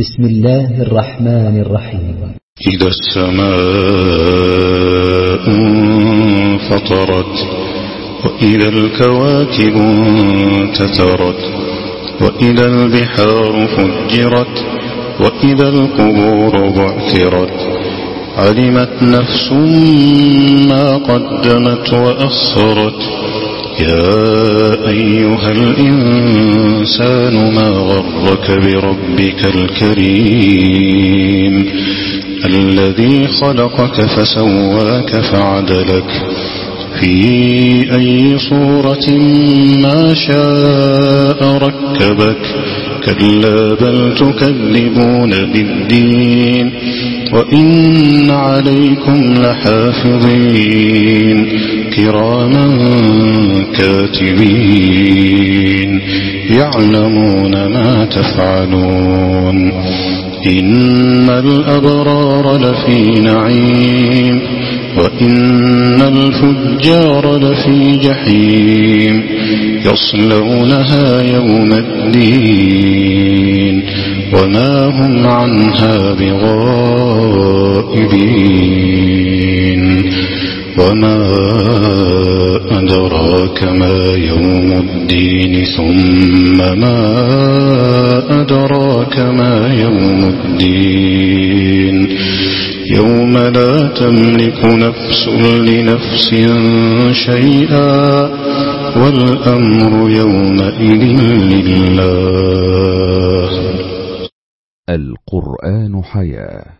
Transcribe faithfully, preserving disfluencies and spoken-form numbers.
بسم الله الرحمن الرحيم. إذا السماء انفطرت وإذا الكواكب انتثرت وإذا البحار فجرت وإذا القبور بعثرت علمت نفس ما قدمت وأخرت يا أيها الإنسان ما غرك بربك الكريم الذي خلقك فسواك فعدلك في أي صورة ما شاء ركبك كلا بل تكذبون بالدين وإن عليكم لحافظين كراما كاتبين يعلمون ما تفعلون إن الأبرار لفي نعيم وإن الفجار لفي جحيم يصلونها يوم الدين وما هم عنها بغائبين وما أدراك ما يوم الدين ثم ما أدراك ما يوم الدين يوم لا تملك نفس لنفس شيئا والأمر يومئذ لله. القرآن حياة.